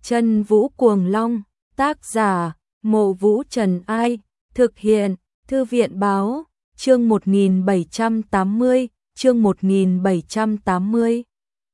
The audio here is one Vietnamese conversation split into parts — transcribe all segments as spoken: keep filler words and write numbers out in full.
Chân Vũ Cuồng Long, tác giả, Mộ Vũ Trần Ai, thực hiện, Thư viện Báo, chương một nghìn bảy trăm tám mươi, chương một nghìn bảy trăm tám mươi.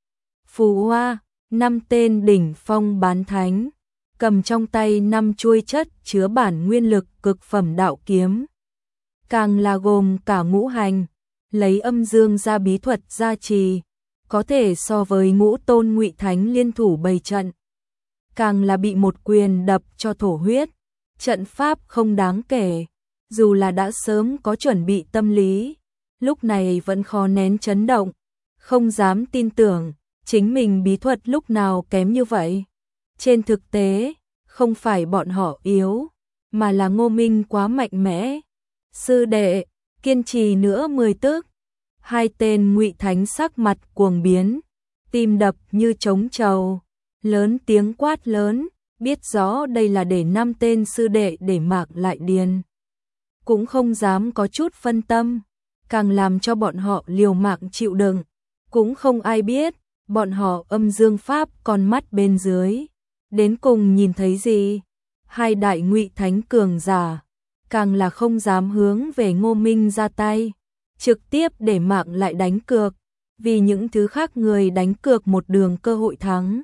Phù Hoa, năm tên đỉnh phong bán thánh, cầm trong tay năm chuôi chất chứa bản nguyên lực cực phẩm đạo kiếm. Càng là gồm cả ngũ hành, lấy âm dương gia bí thuật gia trì, có thể so với ngũ tôn ngụy thánh liên thủ bày trận. Càng là bị một quyền đập cho thổ huyết, trận pháp không đáng kể, dù là đã sớm có chuẩn bị tâm lý, lúc này vẫn khó nén chấn động, không dám tin tưởng, chính mình bí thuật lúc nào kém như vậy. Trên thực tế, không phải bọn họ yếu, mà là Ngô Minh quá mạnh mẽ. Sư đệ, kiên trì nữa mười tức. Hai tên ngụy thánh sắc mặt cuồng biến, tim đập như trống trầu, lớn tiếng quát lớn, biết rõ đây là để năm tên sư đệ để Mạc Lại Điền. Cũng không dám có chút phân tâm, càng làm cho bọn họ liều mạng chịu đựng, cũng không ai biết, bọn họ âm dương pháp con mắt bên dưới, đến cùng nhìn thấy gì. Hai đại ngụy thánh cường giả, càng là không dám hướng về Ngô Minh ra tay, trực tiếp để Mạc Lại đánh cược, vì những thứ khác người đánh cược một đường cơ hội thắng.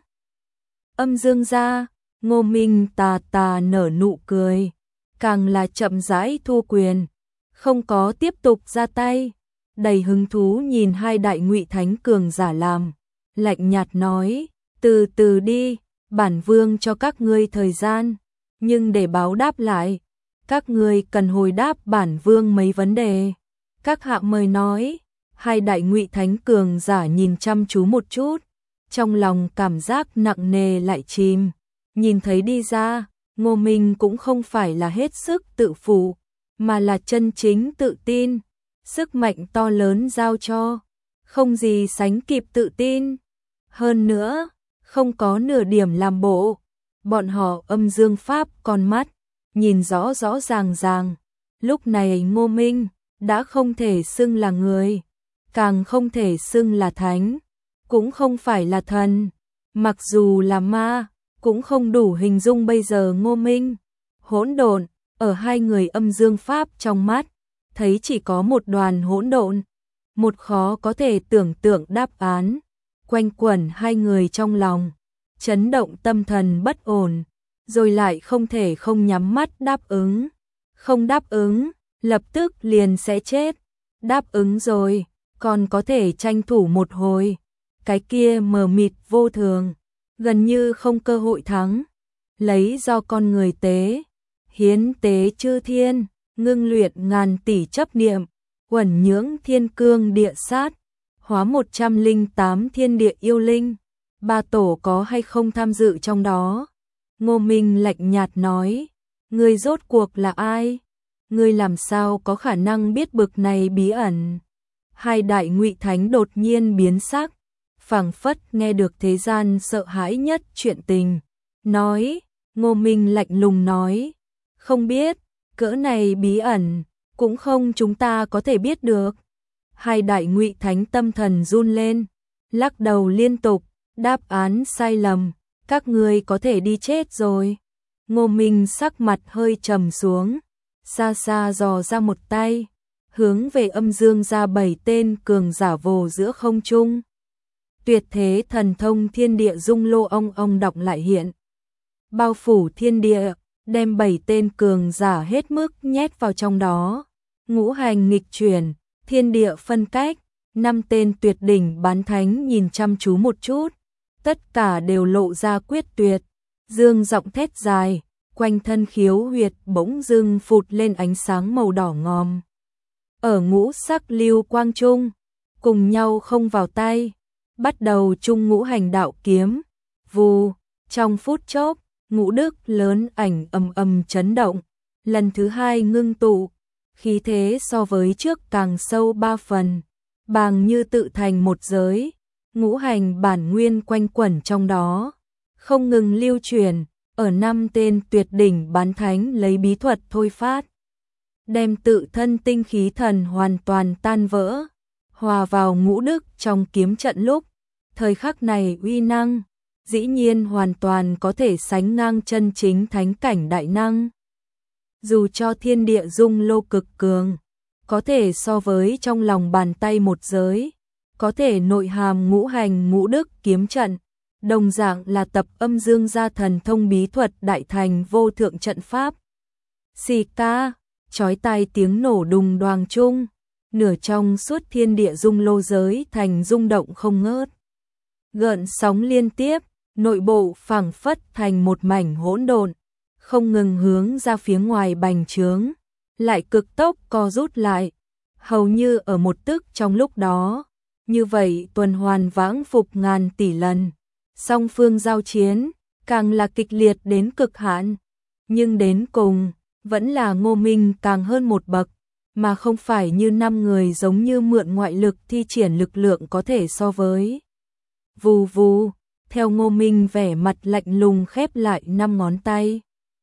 Âm dương gia, Ngô Minh tà tà nở nụ cười, càng là chậm rãi thu quyền, không có tiếp tục ra tay, đầy hứng thú nhìn hai đại ngụy thánh cường giả làm, lạnh nhạt nói, từ từ đi, bản vương cho các ngươi thời gian, nhưng để báo đáp lại, các ngươi cần hồi đáp bản vương mấy vấn đề. Các hạ mời nói. Hai đại ngụy thánh cường giả nhìn chăm chú một chút, trong lòng cảm giác nặng nề lại chìm, nhìn thấy đi ra, Ngô Minh cũng không phải là hết sức tự phụ, mà là chân chính tự tin, sức mạnh to lớn giao cho, không gì sánh kịp tự tin. Hơn nữa, không có nửa điểm làm bộ, bọn họ âm dương pháp con mắt, nhìn rõ rõ ràng ràng, lúc này Ngô Minh đã không thể xưng là người, càng không thể xưng là thánh, cũng không phải là thần, mặc dù là ma, cũng không đủ hình dung bây giờ Ngô Minh. Hỗn độn, ở hai người âm dương pháp trong mắt, thấy chỉ có một đoàn hỗn độn, một khó có thể tưởng tượng đáp án, quanh quẩn hai người trong lòng, chấn động tâm thần bất ổn, rồi lại không thể không nhắm mắt đáp ứng. Không đáp ứng, lập tức liền sẽ chết, đáp ứng rồi, còn có thể tranh thủ một hồi, cái kia mờ mịt vô thường, gần như không cơ hội thắng, lấy do con người tế, hiến tế chư thiên, ngưng luyện ngàn tỷ chấp niệm, uẩn nhưỡng thiên cương địa sát, hóa một trăm linh tám thiên địa yêu linh, ba tổ có hay không tham dự trong đó. Ngô Minh lạnh nhạt nói, ngươi rốt cuộc là ai? Ngươi làm sao có khả năng biết bực này bí ẩn? Hai đại ngụy thánh đột nhiên biến sắc, phảng phất nghe được thế gian sợ hãi nhất chuyện tình. Nói, Ngô Minh lạnh lùng nói, không biết, cỡ này bí ẩn, cũng không chúng ta có thể biết được. Hai đại ngụy thánh tâm thần run lên, lắc đầu liên tục, đáp án sai lầm, các ngươi có thể đi chết rồi. Ngô Minh sắc mặt hơi trầm xuống, xa xa dò ra một tay, hướng về âm dương ra bảy tên cường giả vồ giữa không trung. Tuyệt thế thần thông thiên địa dung lô ong ong đọc lại hiện, bao phủ thiên địa, đem bảy tên cường giả hết mức nhét vào trong đó. Ngũ hành nghịch chuyển, thiên địa phân cách, năm tên tuyệt đỉnh bán thánh nhìn chăm chú một chút, tất cả đều lộ ra quyết tuyệt, dương giọng thét dài, quanh thân khiếu huyệt bỗng dưng phụt lên ánh sáng màu đỏ ngòm. Ở ngũ sắc lưu quang trung, cùng nhau không vào tay, bắt đầu chung ngũ hành đạo kiếm, vù, trong phút chốc, ngũ đức lớn ảnh ầm ầm chấn động, lần thứ hai ngưng tụ, khí thế so với trước càng sâu ba phần, bàng như tự thành một giới, ngũ hành bản nguyên quanh quẩn trong đó, không ngừng lưu truyền, ở năm tên tuyệt đỉnh bán thánh lấy bí thuật thôi phát, đem tự thân tinh khí thần hoàn toàn tan vỡ, hòa vào ngũ đức trong kiếm trận lúc, thời khắc này uy năng, dĩ nhiên hoàn toàn có thể sánh ngang chân chính thánh cảnh đại năng. Dù cho thiên địa dung lô cực cường, có thể so với trong lòng bàn tay một giới, có thể nội hàm ngũ hành ngũ đức kiếm trận, đồng dạng là tập âm dương gia thần thông bí thuật đại thành vô thượng trận pháp. Xì ca, chói tai tiếng nổ đùng đoàng chung, nửa trong suốt thiên địa dung lô giới thành rung động không ngớt. Gợn sóng liên tiếp, nội bộ phảng phất thành một mảnh hỗn độn, không ngừng hướng ra phía ngoài bành trướng, lại cực tốc co rút lại, hầu như ở một tức trong lúc đó. Như vậy tuần hoàn vãng phục ngàn tỷ lần, song phương giao chiến, càng là kịch liệt đến cực hạn. Nhưng đến cùng, vẫn là Ngô Minh càng hơn một bậc, mà không phải như năm người giống như mượn ngoại lực thi triển lực lượng có thể so với. Vù vù, theo Ngô Minh vẻ mặt lạnh lùng khép lại năm ngón tay.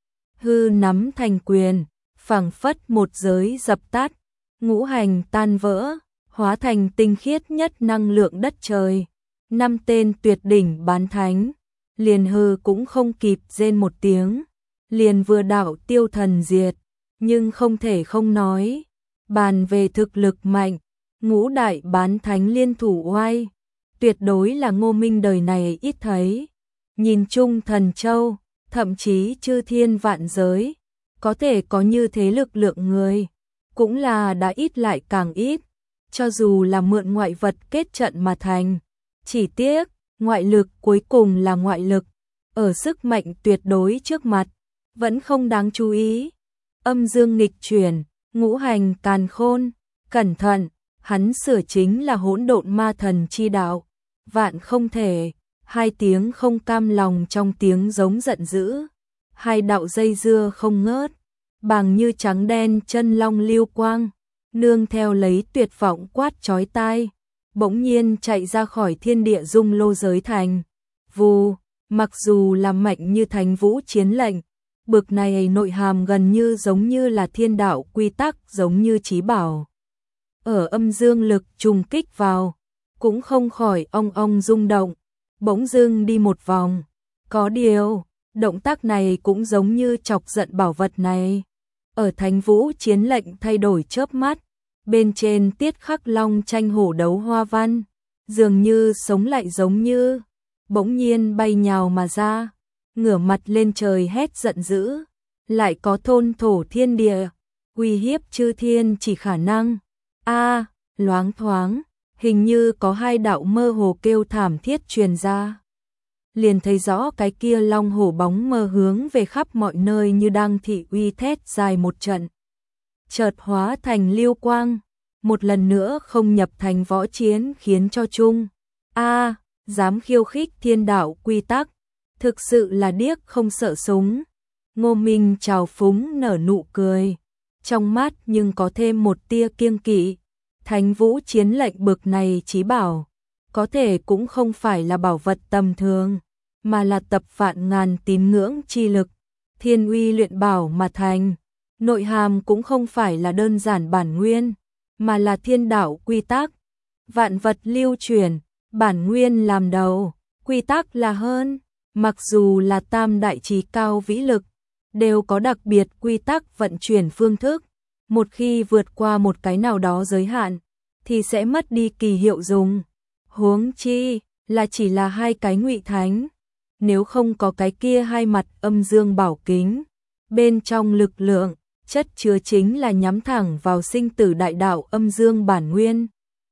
Hư nắm thành quyền, phảng phất một giới dập tắt, ngũ hành tan vỡ, hóa thành tinh khiết nhất năng lượng đất trời. Năm tên tuyệt đỉnh bán thánh, liền hư cũng không kịp rên một tiếng, liền vừa đạo tiêu thần diệt, nhưng không thể không nói. Bàn về thực lực mạnh, ngũ đại bán thánh liên thủ oai, tuyệt đối là Ngô Minh đời này ít thấy. Nhìn chung thần châu, thậm chí chư thiên vạn giới, có thể có như thế lực lượng người, cũng là đã ít lại càng ít, cho dù là mượn ngoại vật kết trận mà thành. Chỉ tiếc, ngoại lực cuối cùng là ngoại lực, ở sức mạnh tuyệt đối trước mặt, vẫn không đáng chú ý. Âm dương nghịch chuyển, ngũ hành càn khôn, cẩn thận, hắn sửa chính là hỗn độn ma thần chi đạo, vạn không thể. Hai tiếng không cam lòng trong tiếng giống giận dữ, hai đạo dây dưa không ngớt, bằng như trắng đen chân long lưu quang, nương theo lấy tuyệt vọng quát chói tai, bỗng nhiên chạy ra khỏi thiên địa dung lô giới thành. Vù, mặc dù là mạnh như Thánh Vũ chiến lệnh, bực này nội hàm gần như giống như là thiên đạo quy tắc, giống như chí bảo. Ở âm dương lực trùng kích vào, cũng không khỏi ong ong rung động, bỗng dưng đi một vòng. Có điều, động tác này cũng giống như chọc giận bảo vật này. Ở Thánh Vũ chiến lệnh thay đổi chớp mắt, bên trên tiết khắc long tranh hổ đấu hoa văn, dường như sống lại giống như, bỗng nhiên bay nhào mà ra, ngửa mặt lên trời hét giận dữ, lại có thôn thổ thiên địa, uy hiếp chư thiên chỉ khả năng. A, loáng thoáng, hình như có hai đạo mơ hồ kêu thảm thiết truyền ra. Liền thấy rõ cái kia long hổ bóng mơ hướng về khắp mọi nơi như đang thị uy thét dài một trận. Chợt hóa thành lưu quang, một lần nữa không nhập thành võ chiến, khiến cho chung. A, dám khiêu khích thiên đạo quy tắc, thực sự là điếc không sợ súng. Ngô Minh trào phúng nở nụ cười, trong mắt nhưng có thêm một tia kiêng kỵ. Thánh Vũ chiến lệnh bực này chí bảo, có thể cũng không phải là bảo vật tầm thường, mà là tập vạn ngàn tín ngưỡng chi lực, thiên uy luyện bảo mà thành. Nội hàm cũng không phải là đơn giản bản nguyên, mà là thiên đạo quy tắc. Vạn vật lưu chuyển, bản nguyên làm đầu, quy tắc là hơn. Mặc dù là tam đại trí cao vĩ lực, đều có đặc biệt quy tắc vận chuyển phương thức. Một khi vượt qua một cái nào đó giới hạn, thì sẽ mất đi kỳ hiệu dùng. Huống chi là chỉ là hai cái ngụy thánh, nếu không có cái kia hai mặt âm dương bảo kính, bên trong lực lượng, chất chứa chính là nhắm thẳng vào sinh tử đại đạo âm dương bản nguyên.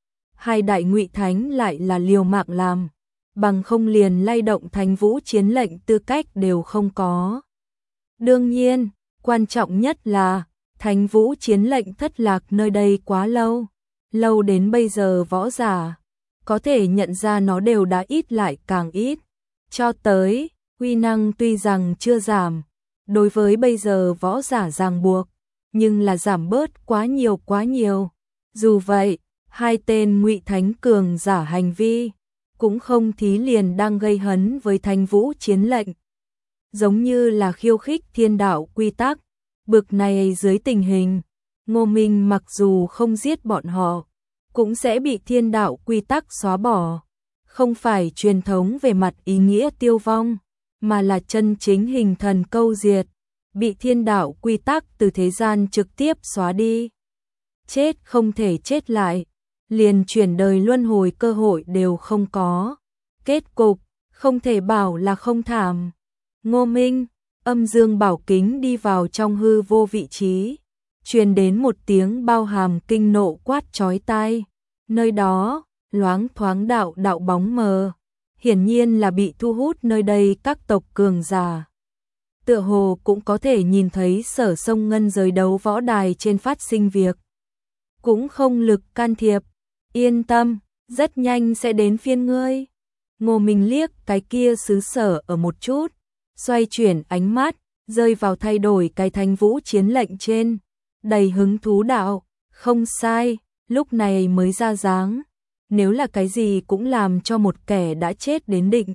Hai đại ngụy thánh lại là liều mạng làm, bằng không liền lay động Thánh Vũ chiến lệnh tư cách đều không có. Đương nhiên, quan trọng nhất là Thánh Vũ chiến lệnh thất lạc nơi đây quá lâu, lâu đến bây giờ võ giả có thể nhận ra nó đều đã ít lại càng ít. Cho tới, uy năng tuy rằng chưa giảm, đối với bây giờ võ giả ràng buộc, nhưng là giảm bớt quá nhiều quá nhiều. Dù vậy, hai tên ngụy thánh cường giả hành vi, cũng không thí liền đang gây hấn với Thánh Vũ chiến lệnh. Giống như là khiêu khích thiên đạo quy tắc, bực này dưới tình hình, Ngô Minh mặc dù không giết bọn họ, cũng sẽ bị thiên đạo quy tắc xóa bỏ. không phải truyền thống về mặt ý nghĩa tiêu vong, mà là chân chính hình thần câu diệt, bị thiên đạo quy tắc từ thế gian trực tiếp xóa đi. Chết không thể chết lại, liền chuyển đời luân hồi cơ hội đều không có. Kết cục, không thể bảo là không thảm. Ngô Minh, âm dương bảo kính đi vào trong hư vô vị trí, truyền đến một tiếng bao hàm kinh nộ quát chói tai. Nơi đó, loáng thoáng đạo đạo bóng mờ, hiển nhiên là bị thu hút nơi đây các tộc cường giả. Tựa hồ cũng có thể nhìn thấy Sở Sông Ngân giới đấu võ đài trên phát sinh việc. Cũng không lực can thiệp, yên tâm, rất nhanh sẽ đến phiên ngươi. Ngô Minh liếc cái kia xứ sở ở một chút, xoay chuyển ánh mắt, rơi vào thay đổi cái thanh vũ chiến lệnh trên, đầy hứng thú đạo, không sai, lúc này mới ra dáng. Nếu là cái gì cũng làm cho một kẻ đã chết đến định,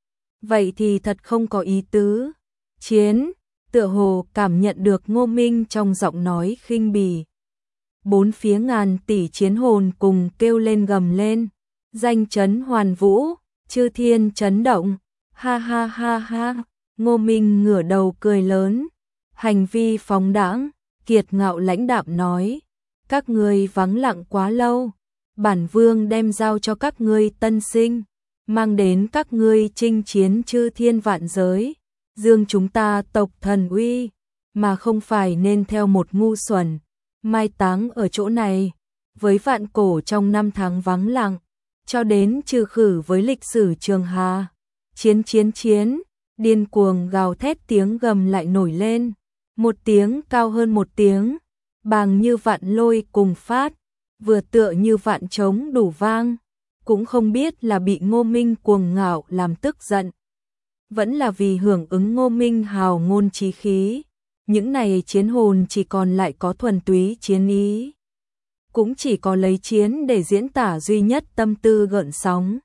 vậy thì thật không có ý tứ. Chiến, tựa hồ cảm nhận được Ngô Minh trong giọng nói khinh bỉ. Bốn phía ngàn tỷ chiến hồn cùng kêu lên gầm lên, danh chấn hoàn vũ, chư thiên chấn động, ha ha ha ha. Ngô Minh ngửa đầu cười lớn, hành vi phóng đãng, kiệt ngạo lãnh đạm nói, các ngươi vắng lặng quá lâu, bản vương đem giao cho các ngươi tân sinh, mang đến các ngươi chinh chiến chư thiên vạn giới, dương chúng ta tộc thần uy, mà không phải nên theo một ngu xuẩn, mai táng ở chỗ này, với vạn cổ trong năm tháng vắng lặng, cho đến trừ khử với lịch sử Trường Hà. Chiến chiến chiến, điên cuồng gào thét tiếng gầm lại nổi lên, một tiếng cao hơn một tiếng, bàng như vạn lôi cùng phát, vừa tựa như vạn trống đủ vang, cũng không biết là bị Ngô Minh cuồng ngạo làm tức giận, vẫn là vì hưởng ứng Ngô Minh hào ngôn chí khí, những này chiến hồn chỉ còn lại có thuần túy chiến ý, cũng chỉ có lấy chiến để diễn tả duy nhất tâm tư gợn sóng.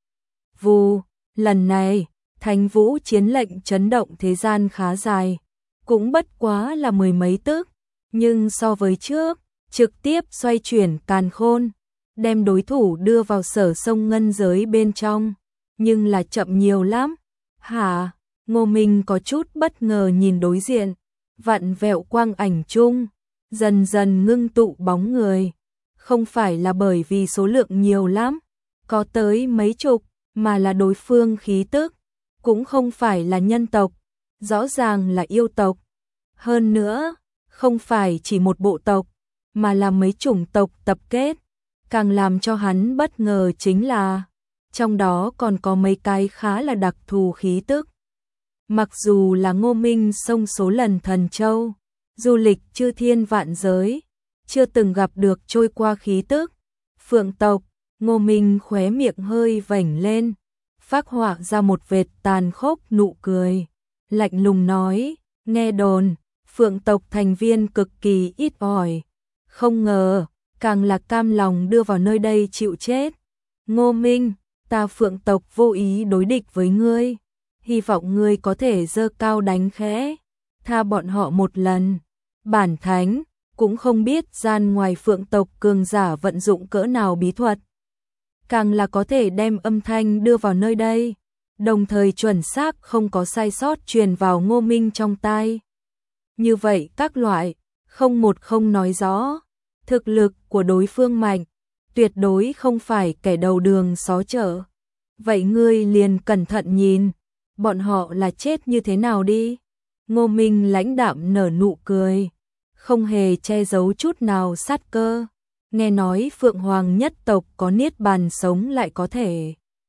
Vù, lần này, Thánh Vũ chiến lệnh chấn động thế gian khá dài, cũng bất quá là mười mấy tức, nhưng so với trước, trực tiếp xoay chuyển càn khôn, đem đối thủ đưa vào Sở Sông Ngân giới bên trong, nhưng là chậm nhiều lắm. Hả? Ngô Minh có chút bất ngờ nhìn đối diện, vặn vẹo quang ảnh chung, dần dần ngưng tụ bóng người, không phải là bởi vì số lượng nhiều lắm, có tới mấy chục, mà là đối phương khí tức, cũng không phải là nhân tộc, rõ ràng là yêu tộc. Hơn nữa, không phải chỉ một bộ tộc, mà là mấy chủng tộc tập kết. Càng làm cho hắn bất ngờ chính là, trong đó còn có mấy cái khá là đặc thù khí tức. Mặc dù là Ngô Minh xông số lần Thần Châu, du lịch chư thiên vạn giới, chưa từng gặp được trôi qua khí tức. Phượng tộc, Ngô Minh khóe miệng hơi vểnh lên, phác họa ra một vệt tàn khốc nụ cười, lạnh lùng nói, nghe đồn, Phượng tộc thành viên cực kỳ ít ỏi, không ngờ, càng là cam lòng đưa vào nơi đây chịu chết. Ngô Minh, ta Phượng tộc vô ý đối địch với ngươi, hy vọng ngươi có thể giơ cao đánh khẽ, tha bọn họ một lần. Bản thánh cũng không biết gian ngoài Phượng tộc cường giả vận dụng cỡ nào bí thuật, càng là có thể đem âm thanh đưa vào nơi đây, đồng thời chuẩn xác không có sai sót truyền vào Ngô Minh trong tai. Như vậy các loại, không một không nói rõ, thực lực của đối phương mạnh, tuyệt đối không phải kẻ đầu đường xó chợ. Vậy ngươi liền cẩn thận nhìn, bọn họ là chết như thế nào đi. Ngô Minh lãnh đạm nở nụ cười, không hề che giấu chút nào sát cơ. Nghe nói Phượng Hoàng nhất tộc có niết bàn sống lại có thể.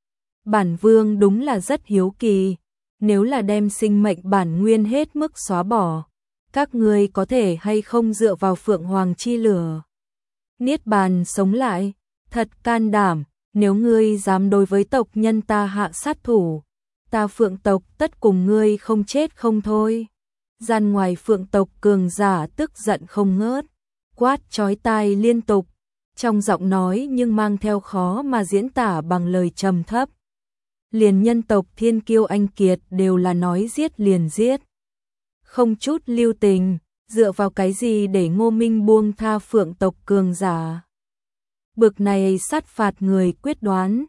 Bản vương đúng là rất hiếu kỳ, nếu là đem sinh mệnh bản nguyên hết mức xóa bỏ, các ngươi có thể hay không dựa vào Phượng Hoàng chi lửa niết bàn sống lại, thật can đảm, nếu ngươi dám đối với tộc nhân ta hạ sát thủ, ta Phượng tộc tất cùng ngươi không chết không thôi. Gian ngoài Phượng tộc cường giả tức giận không ngớt, quát chói tai liên tục, trong giọng nói nhưng mang theo khó mà diễn tả bằng lời trầm thấp. Liền nhân tộc thiên kiêu anh kiệt đều là nói giết liền giết, không chút lưu tình, dựa vào cái gì để Ngô Minh buông tha Phượng tộc cường giả. Bực này sát phạt người quyết đoán,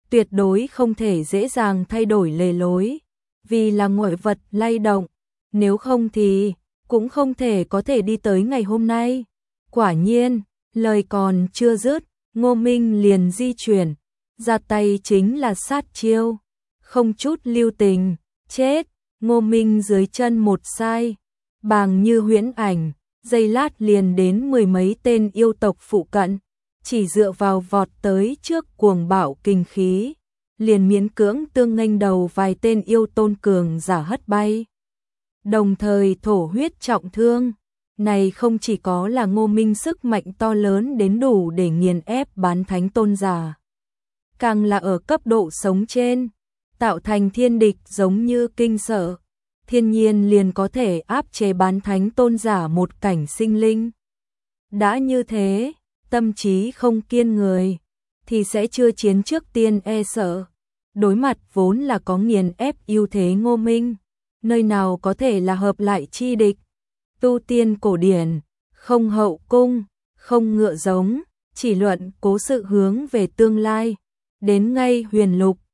tuyệt đối không thể dễ dàng thay đổi lề lối, vì là ngoại vật lay động, nếu không thì cũng không thể có thể đi tới ngày hôm nay. Quả nhiên, lời còn chưa dứt, Ngô Minh liền di chuyển, ra tay chính là sát chiêu, không chút lưu tình, chết. Ngô Minh dưới chân một sai, bàng như huyễn ảnh, giây lát liền đến mười mấy tên yêu tộc phụ cận, chỉ dựa vào vọt tới trước cuồng bạo kinh khí, liền miễn cưỡng tương nghênh đầu vài tên yêu tôn cường giả hất bay. Đồng thời thổ huyết trọng thương, này không chỉ có là Ngô Minh sức mạnh to lớn đến đủ để nghiền ép bán thánh tôn giả, càng là ở cấp độ sống trên, tạo thành thiên địch giống như kinh sợ, thiên nhiên liền có thể áp chế bán thánh tôn giả một cảnh sinh linh. Đã như thế, tâm trí không kiên người, thì sẽ chưa chiến trước tiên e sợ, đối mặt vốn là có nghiền ép ưu thế Ngô Minh, nơi nào có thể là hợp lại chi địch. Tu tiên cổ điển, không hậu cung, không ngựa giống, chỉ luận cố sự hướng về tương lai, đến ngay huyền lục,